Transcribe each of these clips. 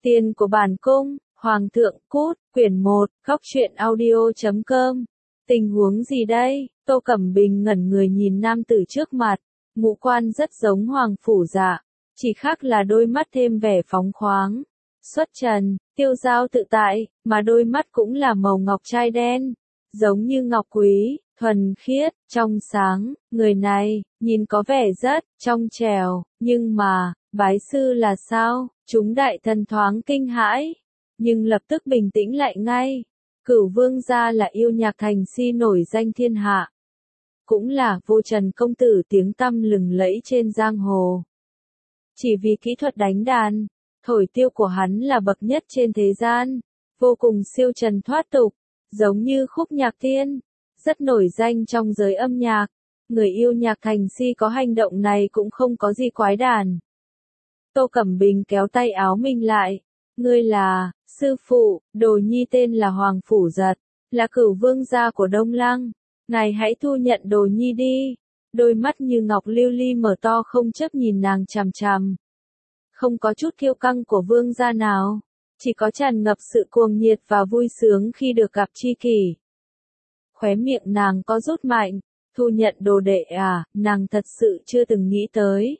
Tiền của bản cung, Hoàng thượng cút, quyển 1, góc truyện audio.com. Tình huống gì đây? Tô Cẩm Bình ngẩn người nhìn nam tử trước mặt, ngũ quan rất giống Hoàng phủ Dạ, chỉ khác là đôi mắt thêm vẻ phóng khoáng, xuất trần, tiêu dao tự tại, mà đôi mắt cũng là màu ngọc trai đen, giống như ngọc quý, thuần khiết, trong sáng. Người này, nhìn có vẻ rất trong trẻo, nhưng mà, bái sư là sao? Chúng đại thần thoáng kinh hãi, nhưng lập tức bình tĩnh lại ngay. Cửu vương gia là yêu nhạc thành si nổi danh thiên hạ, cũng là vô trần công tử tiếng tăm lừng lẫy trên giang hồ. Chỉ vì kỹ thuật đánh đàn, thổi tiêu của hắn là bậc nhất trên thế gian, vô cùng siêu trần thoát tục, giống như khúc nhạc thiên, rất nổi danh trong giới âm nhạc. Người yêu nhạc thành si có hành động này cũng không có gì quái đản. Tô Cẩm Bình kéo tay áo mình lại. Ngươi là, sư phụ, đồ nhi tên là Hoàng Phủ Giật, là cửu vương gia của Đông Lăng. Ngài hãy thu nhận đồ nhi đi. Đôi mắt như ngọc lưu ly mở to không chấp nhìn nàng chằm chằm. Không có chút kiêu căng của vương gia nào, chỉ có tràn ngập sự cuồng nhiệt và vui sướng khi được gặp tri kỷ. Khóe miệng nàng có rút mạnh, thu nhận đồ đệ à, nàng thật sự chưa từng nghĩ tới.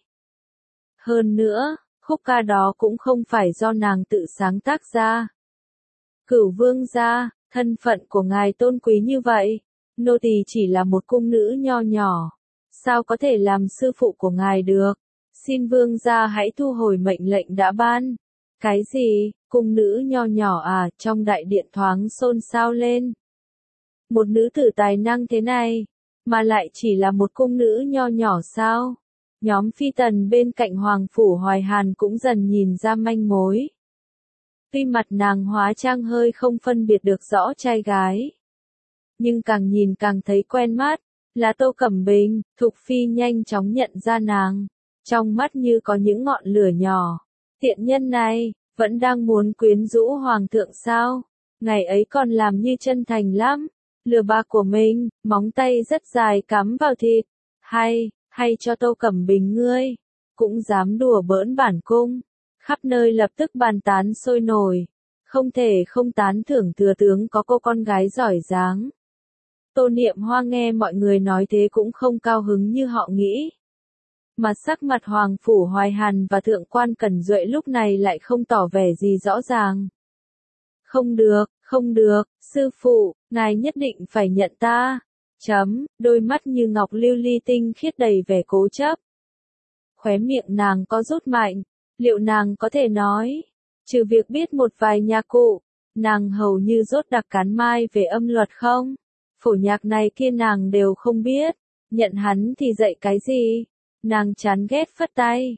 Hơn nữa, khúc ca đó cũng không phải do nàng tự sáng tác ra. Cửu vương gia, thân phận của ngài tôn quý như vậy, nô tỳ chỉ là một cung nữ nho nhỏ, sao có thể làm sư phụ của ngài được? Xin vương gia hãy thu hồi mệnh lệnh đã ban. Cái gì, cung nữ nho nhỏ à? Trong đại điện thoáng xôn xao lên. Một nữ tử tài năng thế này, mà lại chỉ là một cung nữ nho nhỏ sao? Nhóm phi tần bên cạnh Hoàng phủ Hoài Hàn cũng dần nhìn ra manh mối. Tuy mặt nàng hóa trang hơi không phân biệt được rõ trai gái, nhưng càng nhìn càng thấy quen mắt, là Tô Cẩm Bình. Thục phi nhanh chóng nhận ra nàng, trong mắt như có những ngọn lửa nhỏ. Tiện nhân này, vẫn đang muốn quyến rũ hoàng thượng sao? Ngày ấy còn làm như chân thành lắm, lừa bạc của mình, móng tay rất dài cắm vào thịt. Hay cho Tô Cẩm Bình ngươi, cũng dám đùa bỡn bản cung. Khắp nơi lập tức bàn tán sôi nổi, không thể không tán thưởng thừa tướng có cô con gái giỏi giáng. Tô Niệm Hoa nghe mọi người nói thế cũng không cao hứng như họ nghĩ. Mà sắc mặt Hoàng phủ Hoài Hàn và Thượng quan Cẩn Duệ lúc này lại không tỏ vẻ gì rõ ràng. Không được, sư phụ, ngài nhất định phải nhận ta. Đôi mắt như ngọc lưu ly tinh khiết đầy vẻ cố chấp. Khóe miệng nàng có rút mạnh, liệu nàng có thể nói, trừ việc biết một vài nhạc cụ, nàng hầu như rốt đặc cán mai về âm luật không? Phổ nhạc này kia nàng đều không biết, nhận hắn thì dạy cái gì? Nàng chán ghét phất tay.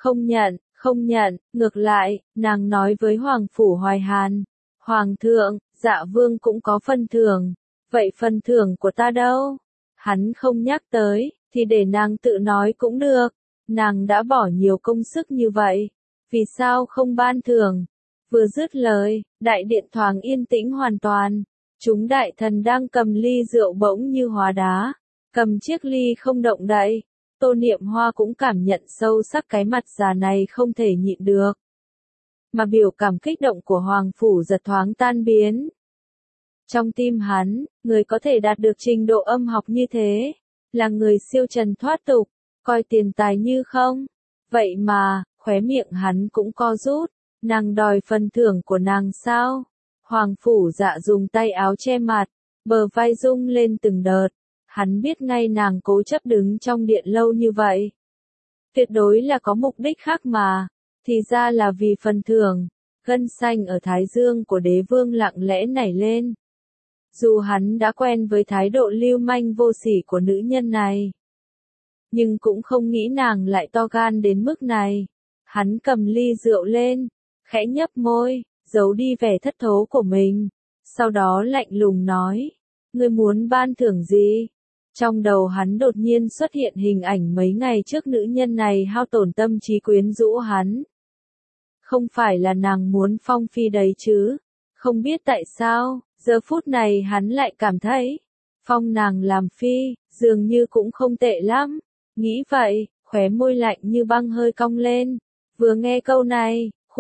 Không nhận, ngược lại, nàng nói với Hoàng phủ Hoài Hàn. Hoàng thượng, Dạ vương cũng có phần thưởng. Vậy phần thưởng của ta đâu? Hắn không nhắc tới, thì để nàng tự nói cũng được. Nàng đã bỏ nhiều công sức như vậy, vì sao không ban thưởng? Vừa dứt lời, đại điện thoáng yên tĩnh hoàn toàn. Chúng đại thần đang cầm ly rượu bỗng như hóa đá, cầm chiếc ly không động đậy. Tô Niệm Hoa cũng cảm nhận sâu sắc cái mặt già này không thể nhịn được. Mà biểu cảm kích động của Hoàng phủ Giật thoáng tan biến. Trong tim hắn, người có thể đạt được trình độ âm học như thế, là người siêu trần thoát tục, coi tiền tài như không. Vậy mà, khóe miệng hắn cũng co rút, nàng đòi phần thưởng của nàng sao? Hoàng phủ Dạ dùng tay áo che mặt, bờ vai rung lên từng đợt. Hắn biết ngay nàng cố chấp đứng trong điện lâu như vậy. Tuyệt đối là có mục đích khác mà, thì ra là vì phần thưởng. Gân xanh ở thái dương của đế vương lặng lẽ nảy lên. Dù hắn đã quen với thái độ lưu manh vô sỉ của nữ nhân này, nhưng cũng không nghĩ nàng lại to gan đến mức này. Hắn cầm ly rượu lên, khẽ nhấp môi, giấu đi vẻ thất thố của mình. Sau đó lạnh lùng nói, ngươi muốn ban thưởng gì? Trong đầu hắn đột nhiên xuất hiện hình ảnh mấy ngày trước nữ nhân này hao tổn tâm trí quyến rũ hắn. Không phải là nàng muốn phong phi đấy chứ? Không biết tại sao, giờ phút này hắn lại cảm thấy, phong nàng làm phi, dường như cũng không tệ lắm. Nghĩ vậy, khóe môi lạnh như băng hơi cong lên. Vừa nghe câu này,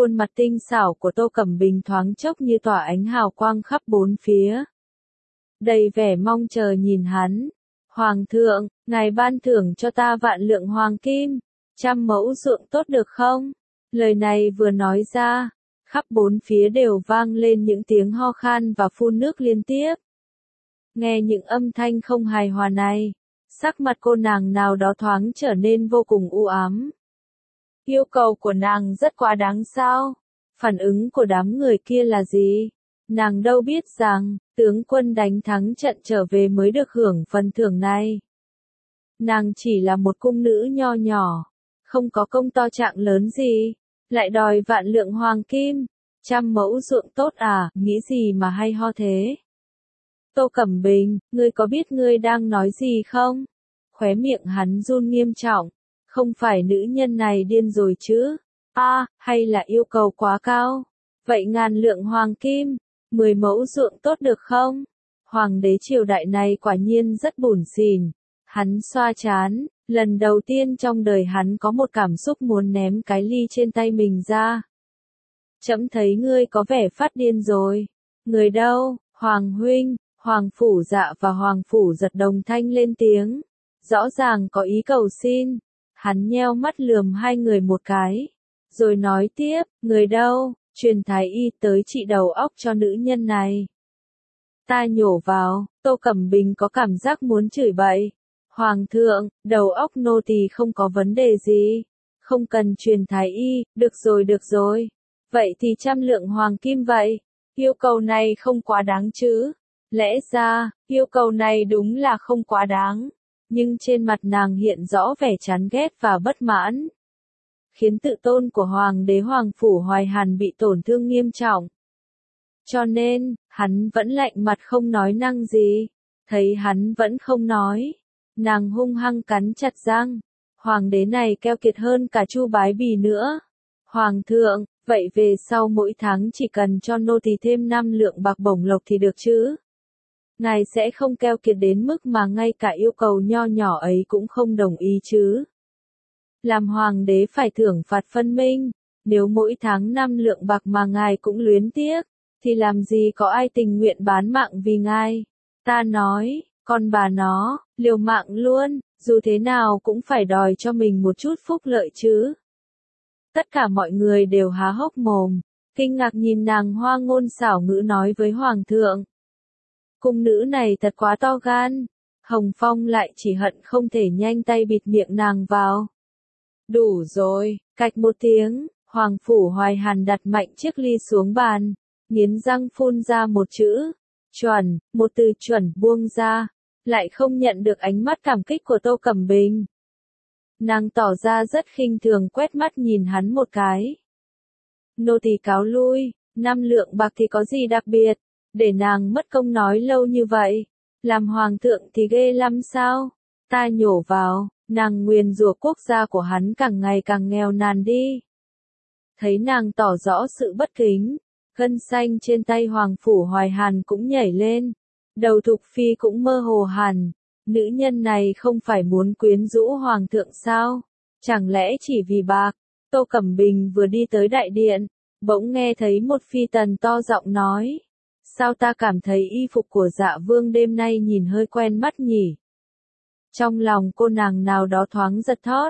Khuôn mặt tinh xảo của Tô Cẩm Bình thoáng chốc như tỏa ánh hào quang khắp bốn phía. Đầy vẻ mong chờ nhìn hắn. Hoàng thượng, ngài ban thưởng cho ta vạn lượng hoàng kim, 100 mẫu ruộng tốt được không? Lời này vừa nói ra, khắp bốn phía đều vang lên những tiếng ho khan và phun nước liên tiếp. Nghe những âm thanh không hài hòa này, sắc mặt cô nàng nào đó thoáng trở nên vô cùng u ám. Yêu cầu của nàng rất quá đáng sao? Phản ứng của đám người kia là gì? Nàng đâu biết rằng, tướng quân đánh thắng trận trở về mới được hưởng phần thưởng này. Nàng chỉ là một cung nữ nho nhỏ, không có công to trạng lớn gì, lại đòi vạn lượng hoàng kim, 100 mẫu ruộng tốt à, nghĩ gì mà hay ho thế? Tô Cẩm Bình, ngươi có biết ngươi đang nói gì không? Khóe miệng hắn run nghiêm trọng, không phải nữ nhân này điên rồi chứ? Hay là yêu cầu quá cao? Vậy ngàn lượng hoàng kim, 10 mẫu ruộng tốt được không? Hoàng đế triều đại này quả nhiên rất bủn xỉn. Hắn xoa trán, lần đầu tiên trong đời hắn có một cảm xúc muốn ném cái ly trên tay mình ra. Trẫm thấy ngươi có vẻ phát điên rồi. Người đâu, Hoàng huynh? Hoàng Phủ Dạ và Hoàng Phủ Giật đồng thanh lên tiếng. Rõ ràng có ý cầu xin. Hắn nheo mắt lườm hai người một cái. Rồi nói tiếp, người đâu, truyền thái y tới trị đầu óc cho nữ nhân này. Ta nhổ vào, Tô Cẩm Bình có cảm giác muốn chửi bậy. Hoàng thượng, đầu óc nô tỳ không có vấn đề gì. Không cần truyền thái y, được rồi. Vậy thì 100 lượng hoàng kim vậy. Yêu cầu này không quá đáng chứ. Lẽ ra, yêu cầu này đúng là không quá đáng. Nhưng trên mặt nàng hiện rõ vẻ chán ghét và bất mãn. Khiến tự tôn của Hoàng đế Hoàng Phủ Hoài Hàn bị tổn thương nghiêm trọng. Cho nên, hắn vẫn lạnh mặt không nói năng gì. Thấy hắn vẫn không nói. Nàng hung hăng cắn chặt răng. Hoàng đế này keo kiệt hơn cả Chu Bái Bì nữa. Hoàng thượng, vậy về sau mỗi tháng chỉ cần cho nô tỳ thêm 5 lượng bạc bổng lộc thì được chứ? Ngài sẽ không keo kiệt đến mức mà ngay cả yêu cầu nho nhỏ ấy cũng không đồng ý chứ? Làm hoàng đế phải thưởng phạt phân minh. Nếu mỗi tháng 5 lượng bạc mà ngài cũng luyến tiếc, thì làm gì có ai tình nguyện bán mạng vì ngài? Ta nói, con bà nó, liều mạng luôn, dù thế nào cũng phải đòi cho mình một chút phúc lợi chứ. Tất cả mọi người đều há hốc mồm, kinh ngạc nhìn nàng hoa ngôn xảo ngữ nói với hoàng thượng. Cung nữ này thật quá to gan. Hồng Phong lại chỉ hận không thể nhanh tay bịt miệng nàng vào. Đủ rồi, cạch một tiếng, Hoàng Phủ Hoài Hàn đặt mạnh chiếc ly xuống bàn, nghiến răng phun ra một chữ, chuẩn, một từ chuẩn buông ra, lại không nhận được ánh mắt cảm kích của Tô Cẩm Bình. Nàng tỏ ra rất khinh thường quét mắt nhìn hắn một cái. Nô tỳ cáo lui, 5 lượng bạc thì có gì đặc biệt, để nàng mất công nói lâu như vậy. Làm hoàng thượng thì ghê lắm sao? Ta nhổ vào, nàng nguyền rủa quốc gia của hắn càng ngày càng nghèo nàn đi. Thấy nàng tỏ rõ sự bất kính, gân xanh trên tay Hoàng Phủ Hoài Hàn cũng nhảy lên. Đầu Thục Phi cũng mơ hồ hẳn. Nữ nhân này không phải muốn quyến rũ hoàng thượng sao? Chẳng lẽ chỉ vì bạc? Tô Cẩm Bình vừa đi tới đại điện, bỗng nghe thấy một phi tần to giọng nói. Sao ta cảm thấy y phục của Dạ Vương đêm nay nhìn hơi quen mắt nhỉ? Trong lòng cô nàng nào đó thoáng giật thót.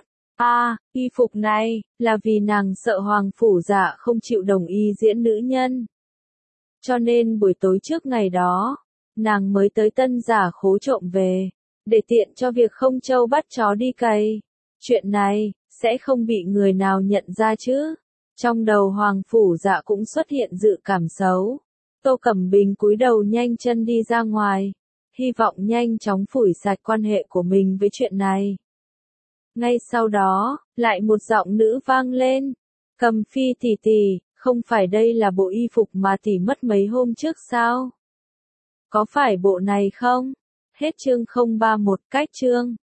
Y phục này, là vì nàng sợ Hoàng Phủ Dạ không chịu đồng ý diễn nữ nhân. Cho nên buổi tối trước ngày đó, nàng mới tới Tân Giả Khố trộm về, để tiện cho việc không trâu bắt chó đi cày. Chuyện này, sẽ không bị người nào nhận ra chứ? Trong đầu Hoàng Phủ Dạ cũng xuất hiện dự cảm xấu. Tô Cẩm Bình cúi đầu nhanh chân đi ra ngoài, hy vọng nhanh chóng phủi sạch quan hệ của mình với chuyện này. Ngay sau đó, lại một giọng nữ vang lên. Cầm Phi tỷ tỷ, không phải đây là bộ y phục mà tỷ mất mấy hôm trước sao? Có phải bộ này không? Hết chương 031 cách chương.